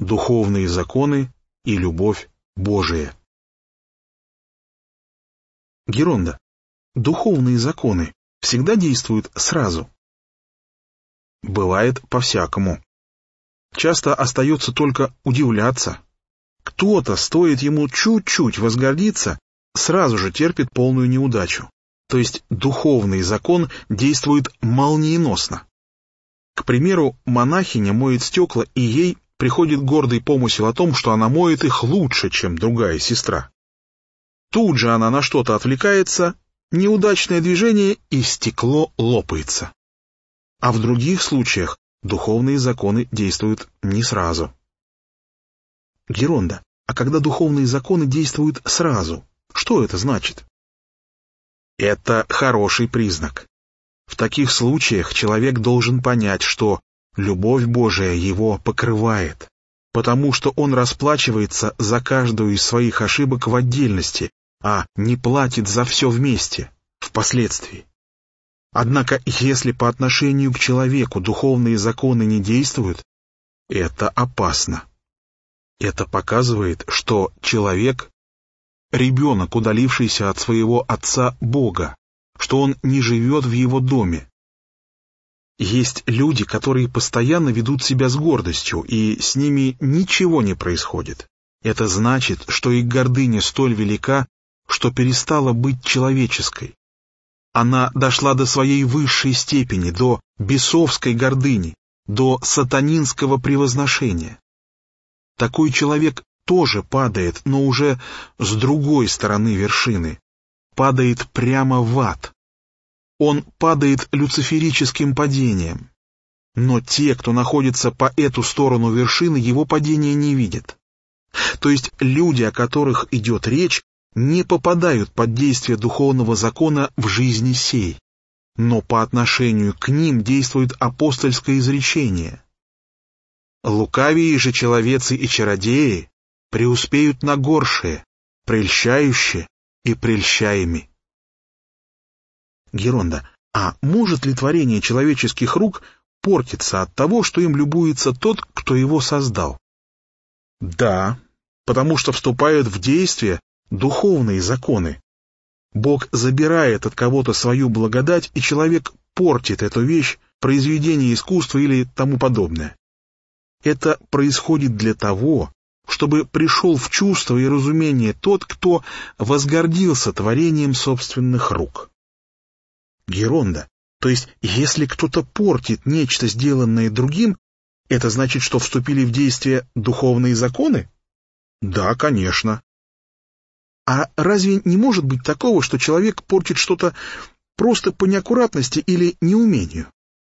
духовные законы и любовь Божия. Геронда, духовные законы всегда действуют сразу? Бывает по-всякому. Часто остается только удивляться. Кто-то, стоит ему чуть-чуть возгордиться, сразу же терпит полную неудачу. То есть духовный закон действует молниеносно. К примеру, монахиня моет стекла, и ей приходит гордый помысел о том, что она моет их лучше, чем другая сестра. Тут же она на что-то отвлекается, неудачное движение, и стекло лопается. А в других случаях духовные законы действуют не сразу. Геронда, а когда духовные законы действуют сразу, что это значит? Это хороший признак. В таких случаях человек должен понять, что любовь Божия его покрывает, потому что он расплачивается за каждую из своих ошибок в отдельности, а не платит за все вместе, впоследствии. Однако, если по отношению к человеку духовные законы не действуют, это опасно. Это показывает, что человек — ребенок, удалившийся от своего отца Бога, что он не живет в его доме. Есть люди, которые постоянно ведут себя с гордостью, и с ними ничего не происходит. Это значит, что их гордыня столь велика, что перестала быть человеческой. Она дошла до своей высшей степени, до бесовской гордыни, до сатанинского превозношения. Такой человек тоже падает, но уже с другой стороны вершины. Падает прямо в ад. Он падает люциферическим падением. Но те, кто находится по эту сторону вершины, его падения не видят. То есть люди, о которых идет речь, не попадают под действие духовного закона в жизни сей. Но по отношению к ним действует апостольское изречение. Лукавые же человецы и чародеи преуспеют на горшее, прельщающие и прельщаеми. Геронда, а может ли творение человеческих рук портиться от того, что им любуется тот, кто его создал? Да, потому что вступают в действие духовные законы. Бог забирает от кого-то свою благодать, и человек портит эту вещь, произведение искусства или тому подобное. Это происходит для того, чтобы пришел в чувство и разумение тот, кто возгордился творением собственных рук. Геронда, то есть если кто-то портит нечто, сделанное другим, это значит, что вступили в действие духовные законы? Да, конечно. А разве не может быть такого, что человек портит что-то просто по неаккуратности или неумению?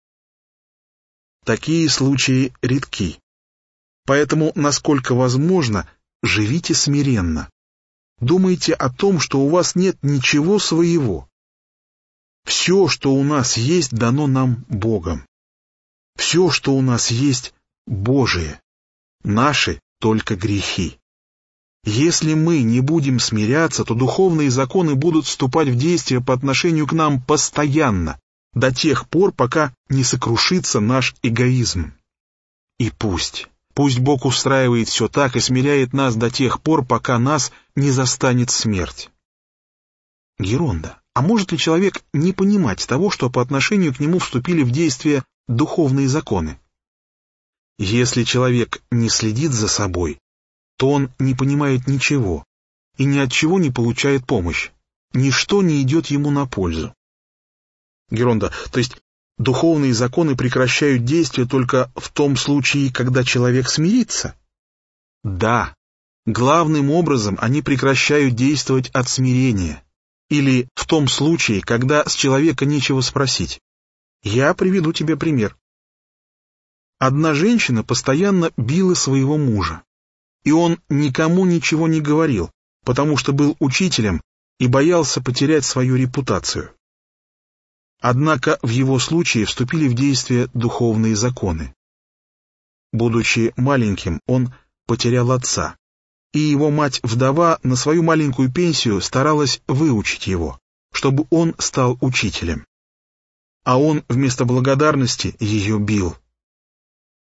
Такие случаи редки. Поэтому, насколько возможно, живите смиренно. Думайте о том, что у вас нет ничего своего. Все, что у нас есть, дано нам Богом. Все, что у нас есть, Божие. Наши только грехи. Если мы не будем смиряться, то духовные законы будут вступать в действие по отношению к нам постоянно, до тех пор, пока не сокрушится наш эгоизм. И пусть Бог устраивает все так и смиряет нас до тех пор, пока нас не застанет смерть. Геронда, а может ли человек не понимать того, что по отношению к нему вступили в действие духовные законы? Если человек не следит за собой, то он не понимает ничего и ни от чего не получает помощь. Ничто не идет ему на пользу. Геронда, то есть духовные законы прекращают действие только в том случае, когда человек смирится? Да, главным образом они прекращают действовать от смирения, или в том случае, когда с человека нечего спросить. Я приведу тебе пример. Одна женщина постоянно била своего мужа, и он никому ничего не говорил, потому что был учителем и боялся потерять свою репутацию. Однако в его случае вступили в действие духовные законы. Будучи маленьким, он потерял отца, и его мать-вдова на свою маленькую пенсию старалась выучить его, чтобы он стал учителем. А он вместо благодарности ее бил.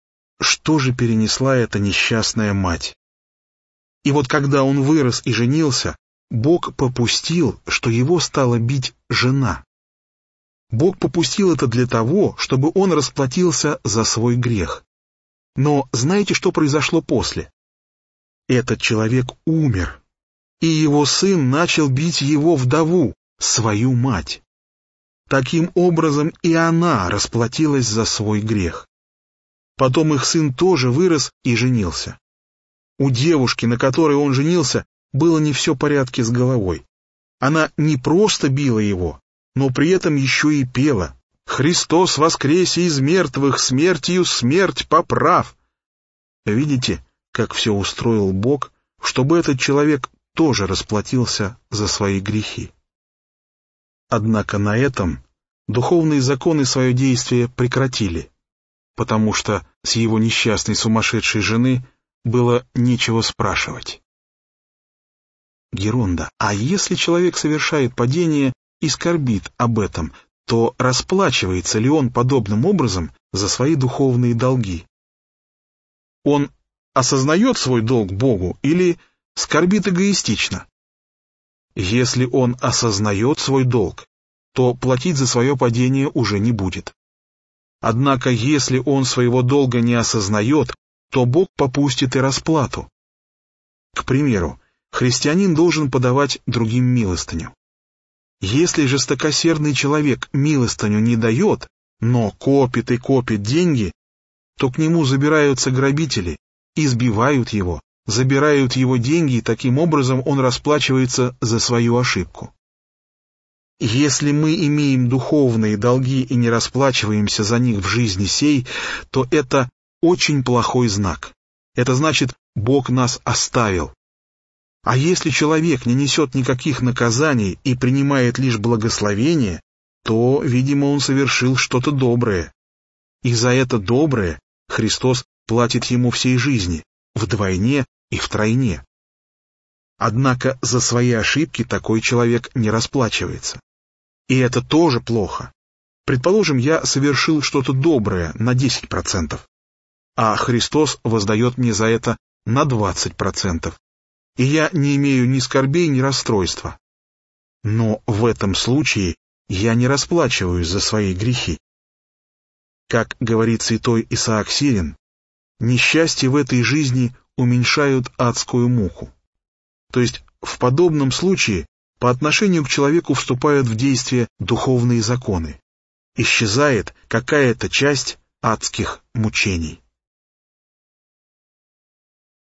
что же перенесла эта несчастная мать. И вот когда он вырос и женился, Бог попустил, что его стала бить жена. Бог попустил это для того, чтобы он расплатился за свой грех. Но знаете, что произошло после? Этот человек умер, и его сын начал бить его вдову, свою мать. Таким образом и она расплатилась за свой грех. Потом их сын тоже вырос и женился. У девушки, на которой он женился, было не все в порядке с головой. Она не просто била его, но при этом еще и пела: «Христос воскресе из мертвых, смертью смерть поправ». Видите, как все устроил Бог, чтобы этот человек тоже расплатился за свои грехи. Однако на этом духовные законы свое действие прекратили, потому что с его несчастной сумасшедшей жены было нечего спрашивать. Геронда, а если человек совершает падение и скорбит об этом, то расплачивается ли он подобным образом за свои духовные долги? Он осознает свой долг Богу или скорбит эгоистично? Если он осознает свой долг, то платить за свое падение уже не будет. Однако, если он своего долга не осознает, то Бог попустит и расплату. К примеру, христианин должен подавать другим милостыню. Если жестокосердный человек милостыню не дает, но копит и копит деньги, то к нему забираются грабители, избивают его, забирают его деньги, и таким образом он расплачивается за свою ошибку. Если мы имеем духовные долги и не расплачиваемся за них в жизни сей, то это очень плохой знак. Это значит, Бог нас оставил. А если человек не несет никаких наказаний и принимает лишь благословение, то, видимо, он совершил что-то доброе. И за это доброе Христос платит ему всей жизни, вдвойне и втройне. Однако за свои ошибки такой человек не расплачивается. И это тоже плохо. Предположим, я совершил что-то доброе на 10%, а Христос воздает мне за это на 20%. И я не имею ни скорбей, ни расстройства. Но в этом случае я не расплачиваюсь за свои грехи. Как говорит святой Исаак Сирин, несчастья в этой жизни уменьшают адскую муку. То есть в подобном случае по отношению к человеку вступают в действие духовные законы. Исчезает какая-то часть адских мучений.